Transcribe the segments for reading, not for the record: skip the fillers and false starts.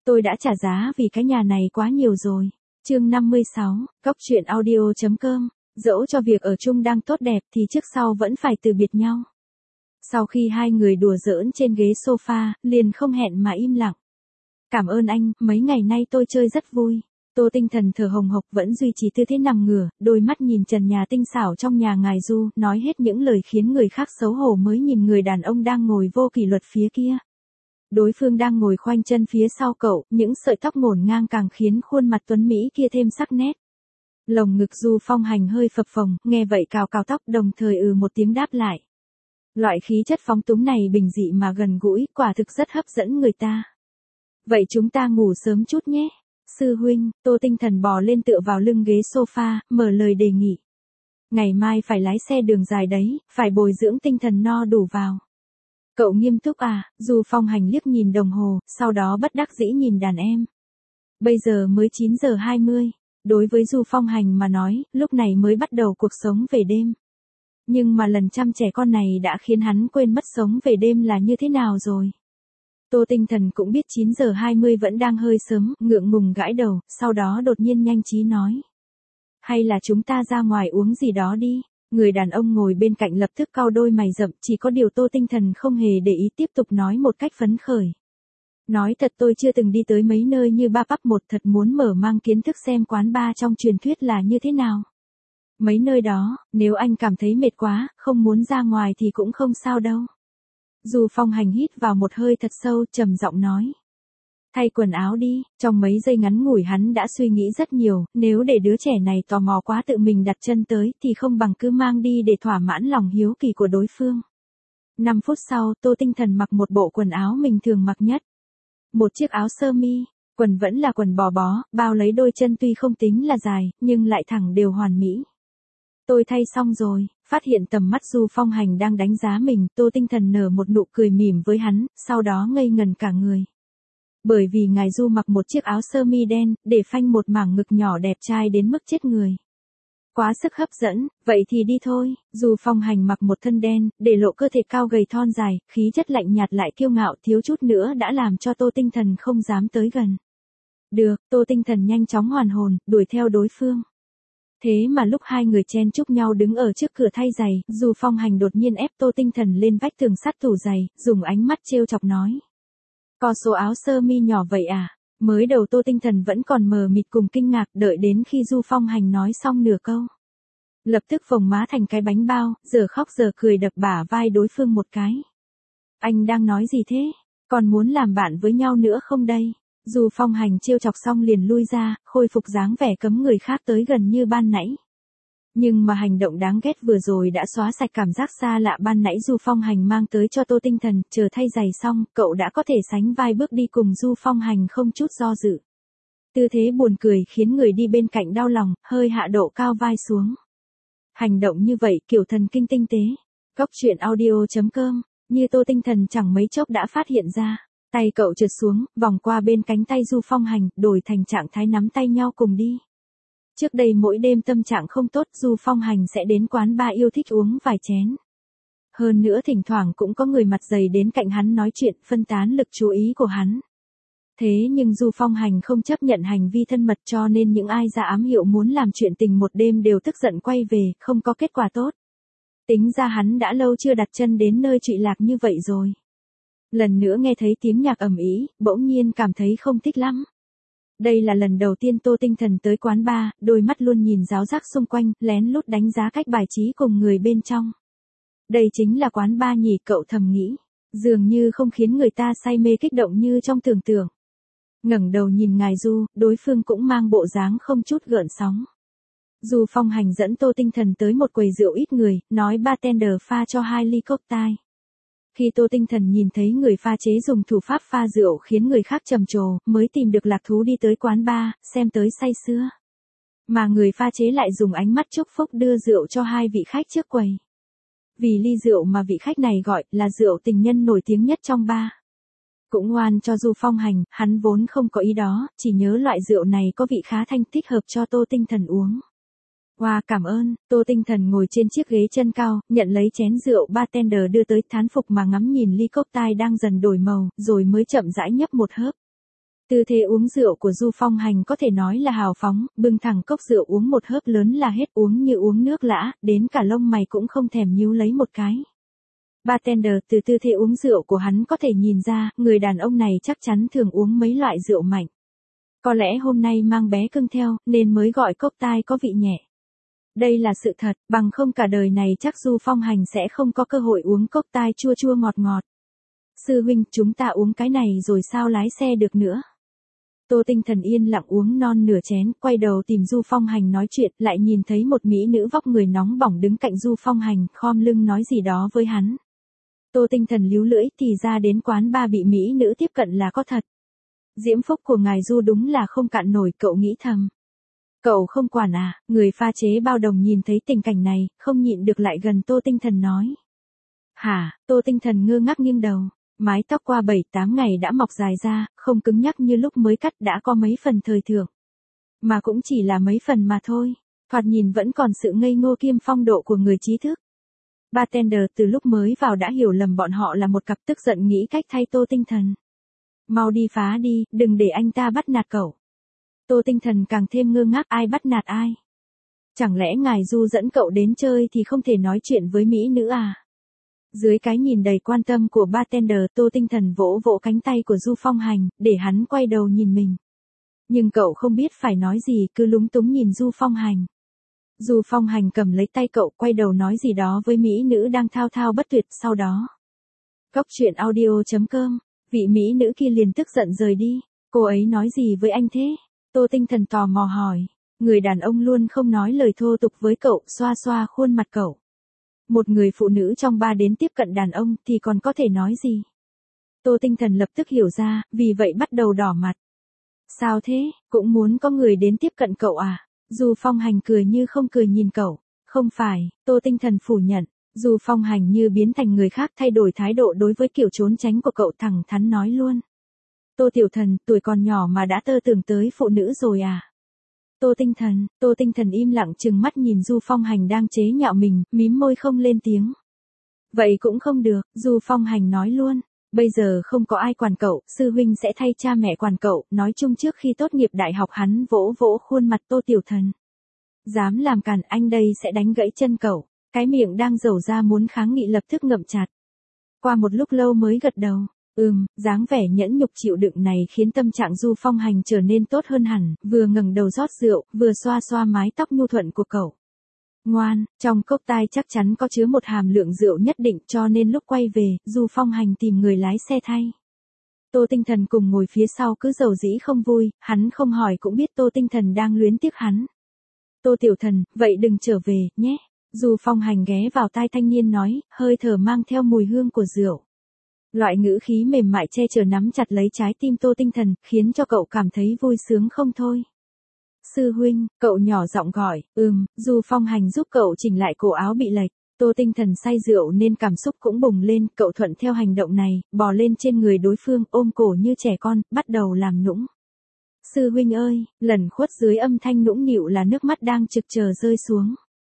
Tôi đã trả giá vì cái nhà này quá nhiều rồi. Chương 56, Cóc truyện audio.com. Dẫu cho việc ở chung đang tốt đẹp thì trước sau vẫn phải từ biệt nhau. Sau khi hai người đùa giỡn trên ghế sofa, liền không hẹn mà im lặng. Cảm ơn anh, mấy ngày nay tôi chơi rất vui. Tô Tinh Thần thở hồng hộc vẫn duy trì tư thế nằm ngửa, đôi mắt nhìn trần nhà tinh xảo trong nhà ngài Du, nói hết những lời khiến người khác xấu hổ mới nhìn người đàn ông đang ngồi vô kỷ luật phía kia. Đối phương đang ngồi khoanh chân phía sau cậu, những sợi tóc ngổn ngang càng khiến khuôn mặt tuấn Mỹ kia thêm sắc nét. Lồng ngực Du Phong Hành hơi phập phồng, nghe vậy cào cào tóc đồng thời một tiếng đáp lại. Loại khí chất phóng túng này bình dị mà gần gũi, quả thực rất hấp dẫn người ta. Vậy chúng ta ngủ sớm chút nhé. Sư huynh, Tô Tinh Thần bò lên tựa vào lưng ghế sofa, mở lời đề nghị. Ngày mai phải lái xe đường dài đấy, phải bồi dưỡng tinh thần no đủ vào. Cậu nghiêm túc à? Du Phong Hành liếc nhìn đồng hồ, sau đó bất đắc dĩ nhìn đàn em. Bây giờ mới 9 giờ 20. Đối với Du Phong Hành mà nói, lúc này mới bắt đầu cuộc sống về đêm. Nhưng mà lần chăm trẻ con này đã khiến hắn quên mất sống về đêm là như thế nào rồi. Tô Tinh Thần cũng biết 9 giờ 20 vẫn đang hơi sớm, ngượng ngùng gãi đầu, sau đó đột nhiên nhanh trí nói. Hay là chúng ta ra ngoài uống gì đó đi. Người đàn ông ngồi bên cạnh lập tức cau đôi mày rậm, chỉ có điều Tô Tinh Thần không hề để ý tiếp tục nói một cách phấn khởi. Nói thật tôi chưa từng đi tới mấy nơi như Ba Pub một, thật muốn mở mang kiến thức xem quán bar trong truyền thuyết là như thế nào. Mấy nơi đó, nếu anh cảm thấy mệt quá, không muốn ra ngoài thì cũng không sao đâu. Du Phong Hành hít vào một hơi thật sâu, trầm giọng nói. Thay quần áo đi, trong mấy giây ngắn ngủi hắn đã suy nghĩ rất nhiều, nếu để đứa trẻ này tò mò quá tự mình đặt chân tới thì không bằng cứ mang đi để thỏa mãn lòng hiếu kỳ của đối phương. 5 phút sau, Tô Tinh Thần mặc một bộ quần áo mình thường mặc nhất. Một chiếc áo sơ mi, quần vẫn là quần bò bó, bao lấy đôi chân tuy không tính là dài, nhưng lại thẳng đều hoàn mỹ. Tôi thay xong rồi, phát hiện tầm mắt Du Phong Hành đang đánh giá mình, Tô Tinh Thần nở một nụ cười mỉm với hắn, sau đó ngây ngần cả người. Bởi vì ngài Du mặc một chiếc áo sơ mi đen, để phanh một mảng ngực nhỏ đẹp trai đến mức chết người. Quá sức hấp dẫn, vậy thì đi thôi. Du Phong Hành mặc một thân đen, để lộ cơ thể cao gầy thon dài, khí chất lạnh nhạt lại kiêu ngạo, thiếu chút nữa đã làm cho Tô Tinh Thần không dám tới gần. Được, Tô Tinh Thần nhanh chóng hoàn hồn, đuổi theo đối phương. Thế mà lúc hai người chen chúc nhau đứng ở trước cửa thay giày, Du Phong Hành đột nhiên ép Tô Tinh Thần lên vách tường sắt tủ giày, dùng ánh mắt trêu chọc nói. Có số áo sơ mi nhỏ vậy à? Mới đầu Tô Tinh Thần vẫn còn mờ mịt cùng kinh ngạc, đợi đến khi Du Phong Hành nói xong nửa câu. Lập tức phồng má thành cái bánh bao, giờ khóc giờ cười đập bả vai đối phương một cái. Anh đang nói gì thế? Còn muốn làm bạn với nhau nữa không đây? Du Phong Hành trêu chọc xong liền lui ra, khôi phục dáng vẻ cấm người khác tới gần như ban nãy. Nhưng mà hành động đáng ghét vừa rồi đã xóa sạch cảm giác xa lạ ban nãy Du Phong Hành mang tới cho Tô Tinh Thần, chờ thay giày xong, cậu đã có thể sánh vai bước đi cùng Du Phong Hành không chút do dự. Tư thế buồn cười khiến người đi bên cạnh đau lòng, hơi hạ độ cao vai xuống. Hành động như vậy kiểu thần kinh tinh tế. Cóc truyện audio.com, như Tô Tinh Thần chẳng mấy chốc đã phát hiện ra. Tay cậu trượt xuống, vòng qua bên cánh tay Du Phong Hành, đổi thành trạng thái nắm tay nhau cùng đi. Trước đây mỗi đêm tâm trạng không tốt, Du Phong Hành sẽ đến quán bar yêu thích uống vài chén. Hơn nữa thỉnh thoảng cũng có người mặt dày đến cạnh hắn nói chuyện, phân tán lực chú ý của hắn. Thế nhưng Du Phong Hành không chấp nhận hành vi thân mật, cho nên những ai ra ám hiệu muốn làm chuyện tình một đêm đều tức giận quay về, không có kết quả tốt. Tính ra hắn đã lâu chưa đặt chân đến nơi trụy lạc như vậy rồi. Lần nữa nghe thấy tiếng nhạc ầm ĩ, bỗng nhiên cảm thấy không thích lắm. Đây là lần đầu tiên Tô Tinh Thần tới quán bar, đôi mắt luôn nhìn ráo rác xung quanh, lén lút đánh giá cách bài trí cùng người bên trong. Đây chính là quán bar nhỉ, cậu thầm nghĩ. Dường như không khiến người ta say mê kích động như trong tưởng tượng. Ngẩng đầu nhìn ngài Du, đối phương cũng mang bộ dáng không chút gợn sóng. Du Phong Hành dẫn Tô Tinh Thần tới một quầy rượu ít người, nói bartender pha cho 2 ly cocktail. Khi Tô Tinh Thần nhìn thấy người pha chế dùng thủ pháp pha rượu khiến người khác trầm trồ, mới tìm được lạc thú đi tới quán bar, xem tới say sưa. Mà người pha chế lại dùng ánh mắt chúc phúc đưa rượu cho 2 vị khách trước quầy. Vì ly rượu mà vị khách này gọi là rượu tình nhân nổi tiếng nhất trong bar. Cũng oan cho Du Phong Hành, hắn vốn không có ý đó, chỉ nhớ loại rượu này có vị khá thanh, thích hợp cho Tô Tinh Thần uống. Wow, cảm ơn. Tô Tinh Thần ngồi trên chiếc ghế chân cao, nhận lấy chén rượu bartender đưa tới, thán phục mà ngắm nhìn ly cocktail đang dần đổi màu, rồi mới chậm rãi nhấp một hớp. Tư thế uống rượu của Du Phong Hành có thể nói là hào phóng, bưng thẳng cốc rượu uống một hớp lớn là hết, uống như uống nước lã, đến cả lông mày cũng không thèm nhíu lấy một cái. Bartender từ tư thế uống rượu của hắn có thể nhìn ra, người đàn ông này chắc chắn thường uống mấy loại rượu mạnh. Có lẽ hôm nay mang bé cưng theo, nên mới gọi cốc tai có vị nhẹ. Đây là sự thật, bằng không cả đời này chắc Du Phong Hành sẽ không có cơ hội uống cốc tai chua chua ngọt ngọt. Sư huynh, chúng ta uống cái này rồi sao lái xe được nữa. Tô Tinh Thần yên lặng uống non nửa chén, quay đầu tìm Du Phong Hành nói chuyện, lại nhìn thấy một mỹ nữ vóc người nóng bỏng đứng cạnh Du Phong Hành, khom lưng nói gì đó với hắn. Tô Tinh Thần líu lưỡi, thì ra đến quán ba bị mỹ nữ tiếp cận là có thật. Diễm phúc của ngài Du đúng là không cạn nổi, cậu nghĩ thầm. Cậu không quản à, người pha chế bao đồng nhìn thấy tình cảnh này, không nhịn được lại gần Tô Tinh Thần nói. Hả, Tô Tinh Thần ngơ ngác nghiêng đầu. Mái tóc qua 7-8 ngày đã mọc dài ra, không cứng nhắc như lúc mới cắt, đã có mấy phần thời thượng. Mà cũng chỉ là mấy phần mà thôi, thoạt nhìn vẫn còn sự ngây ngô kiêm phong độ của người trí thức. Bartender từ lúc mới vào đã hiểu lầm bọn họ là một cặp, tức giận nghĩ cách thay Tô Tinh Thần. Mau đi phá đi, đừng để anh ta bắt nạt cậu. Tô Tinh Thần càng thêm ngơ ngác, ai bắt nạt ai? Chẳng lẽ ngài Du dẫn cậu đến chơi thì không thể nói chuyện với mỹ nữ à? Dưới cái nhìn đầy quan tâm của bartender, Tô Tinh Thần vỗ vỗ cánh tay của Du Phong Hành, để hắn quay đầu nhìn mình. Nhưng cậu không biết phải nói gì, cứ lúng túng nhìn Du Phong Hành. Du Phong Hành cầm lấy tay cậu, quay đầu nói gì đó với mỹ nữ đang thao thao bất tuyệt, sau đó. Cốc truyện audio.com, vị mỹ nữ kia liền tức giận rời đi. Cô ấy nói gì với anh thế? Tô Tinh Thần tò mò hỏi. Người đàn ông luôn không nói lời thô tục với cậu, xoa xoa khuôn mặt cậu. Một người phụ nữ trong ba đến tiếp cận đàn ông thì còn có thể nói gì? Tô Tinh Thần lập tức hiểu ra, vì vậy bắt đầu đỏ mặt. Sao thế, cũng muốn có người đến tiếp cận cậu à? Du Phong Hành cười như không cười nhìn cậu. Không phải, Tô Tinh Thần phủ nhận. Du Phong Hành như biến thành người khác, thay đổi thái độ đối với kiểu trốn tránh của cậu, thẳng thắn nói luôn. Tô Tiểu Thần, tuổi còn nhỏ mà đã tơ tưởng tới phụ nữ rồi à? Tô Tinh Thần im lặng trừng mắt nhìn Du Phong Hành đang chế nhạo mình, mím môi không lên tiếng. Vậy cũng không được, Du Phong Hành nói luôn. Bây giờ không có ai quản cậu, sư huynh sẽ thay cha mẹ quản cậu, nói chung trước khi tốt nghiệp đại học hắn vỗ vỗ khuôn mặt Tô Tiểu Thần. Dám làm cản anh đây sẽ đánh gãy chân cậu, cái miệng đang dầu ra muốn kháng nghị lập tức ngậm chặt. Qua một lúc lâu mới gật đầu. Dáng vẻ nhẫn nhục chịu đựng này khiến tâm trạng Du Phong Hành trở nên tốt hơn hẳn, vừa ngẩng đầu rót rượu, vừa xoa xoa mái tóc nhu thuận của cậu. Ngoan, trong cốc tai chắc chắn có chứa một hàm lượng rượu nhất định, cho nên lúc quay về, Du Phong Hành tìm người lái xe thay. Tô Tinh Thần cùng ngồi phía sau cứ dầu dĩ không vui, hắn không hỏi cũng biết Tô Tinh Thần đang luyến tiếc hắn. Tô Tiểu Thần, vậy đừng trở về, nhé. Du Phong Hành ghé vào tai thanh niên nói, hơi thở mang theo mùi hương của rượu. Loại ngữ khí mềm mại che chở nắm chặt lấy trái tim Tô Tinh Thần, khiến cho cậu cảm thấy vui sướng không thôi. Sư huynh, cậu nhỏ giọng gọi, Du Phong Hành giúp cậu chỉnh lại cổ áo bị lệch. Tô Tinh Thần say rượu nên cảm xúc cũng bùng lên, cậu thuận theo hành động này, bò lên trên người đối phương, ôm cổ như trẻ con, bắt đầu làm nũng. Sư huynh ơi, lẩn khuất dưới âm thanh nũng nịu là nước mắt đang trực chờ rơi xuống.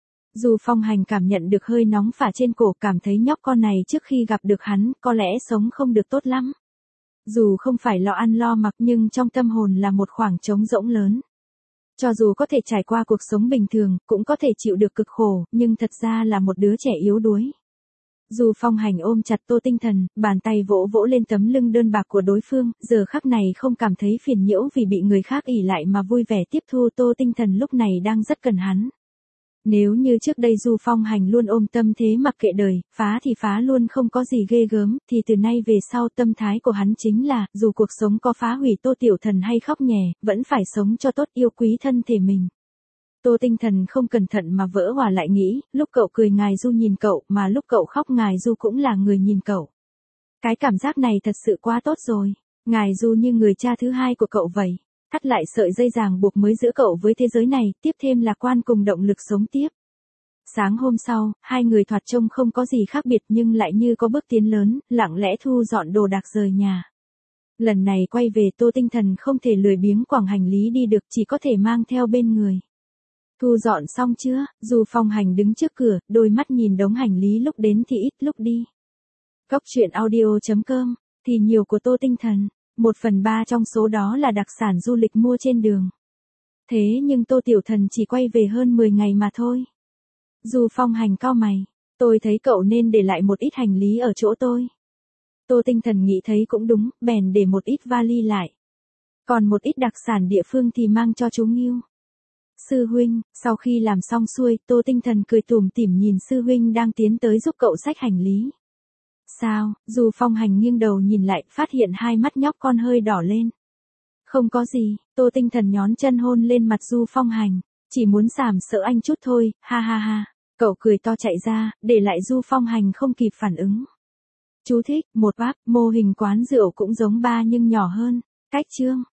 Du Phong Hành cảm nhận được hơi nóng phả trên cổ, cảm thấy nhóc con này trước khi gặp được hắn, có lẽ sống không được tốt lắm. Dù không phải lo ăn lo mặc nhưng trong tâm hồn là một khoảng trống rỗng lớn. Cho dù có thể trải qua cuộc sống bình thường, cũng có thể chịu được cực khổ, nhưng thật ra là một đứa trẻ yếu đuối. Du Phong Hành ôm chặt Tô Tinh Thần, bàn tay vỗ vỗ lên tấm lưng đơn bạc của đối phương, giờ khắc này không cảm thấy phiền nhiễu vì bị người khác ỷ lại mà vui vẻ tiếp thu. Tô Tinh Thần lúc này đang rất cần hắn. Nếu như trước đây Du Phong Hành luôn ôm tâm thế mặc kệ đời, phá thì phá luôn không có gì ghê gớm, thì từ nay về sau tâm thái của hắn chính là, dù cuộc sống có phá hủy Tô Tiểu Thần hay khóc nhè, vẫn phải sống cho tốt, yêu quý thân thể mình. Tô Tinh Thần không cẩn thận mà vỡ hòa lại nghĩ, lúc cậu cười ngài Du nhìn cậu, mà lúc cậu khóc ngài Du cũng là người nhìn cậu. Cái cảm giác này thật sự quá tốt rồi, ngài Du như người cha thứ hai của cậu vậy. Thắt lại sợi dây ràng buộc mới giữa cậu với thế giới này, tiếp thêm lạc quan cùng động lực sống tiếp. Sáng hôm sau, hai người thoạt trông không có gì khác biệt nhưng lại như có bước tiến lớn, lặng lẽ thu dọn đồ đạc rời nhà. Lần này quay về Tô Tinh Thần không thể lười biếng quẳng hành lý đi được, chỉ có thể mang theo bên người. Thu dọn xong chưa? Du Phong Hành đứng trước cửa, đôi mắt nhìn đống hành lý lúc đến thì ít lúc đi. Cốc truyện audio.com, thì nhiều của Tô Tinh Thần. 1/3 trong số đó là đặc sản du lịch mua trên đường. Thế nhưng Tô Tiểu Thần chỉ quay về hơn 10 ngày mà thôi. Du Phong Hành cau mày, tôi thấy cậu nên để lại một ít hành lý ở chỗ tôi. Tô Tinh Thần nghĩ thấy cũng đúng, bèn để một ít vali lại. Còn một ít đặc sản địa phương thì mang cho chú Ngưu. Sư huynh, sau khi làm xong xuôi, Tô Tinh Thần cười tủm tỉm nhìn sư huynh đang tiến tới giúp cậu xách hành lý. Sao? Du Phong Hành nghiêng đầu nhìn lại, phát hiện hai mắt nhóc con hơi đỏ lên. Không có gì, Tô Tinh Thần nhón chân hôn lên mặt Du Phong Hành, chỉ muốn sàm sỡ anh chút thôi, ha ha ha. Cậu cười to chạy ra, để lại Du Phong Hành không kịp phản ứng. Chú thích, một bác, mô hình quán rượu cũng giống ba nhưng nhỏ hơn. Cách chương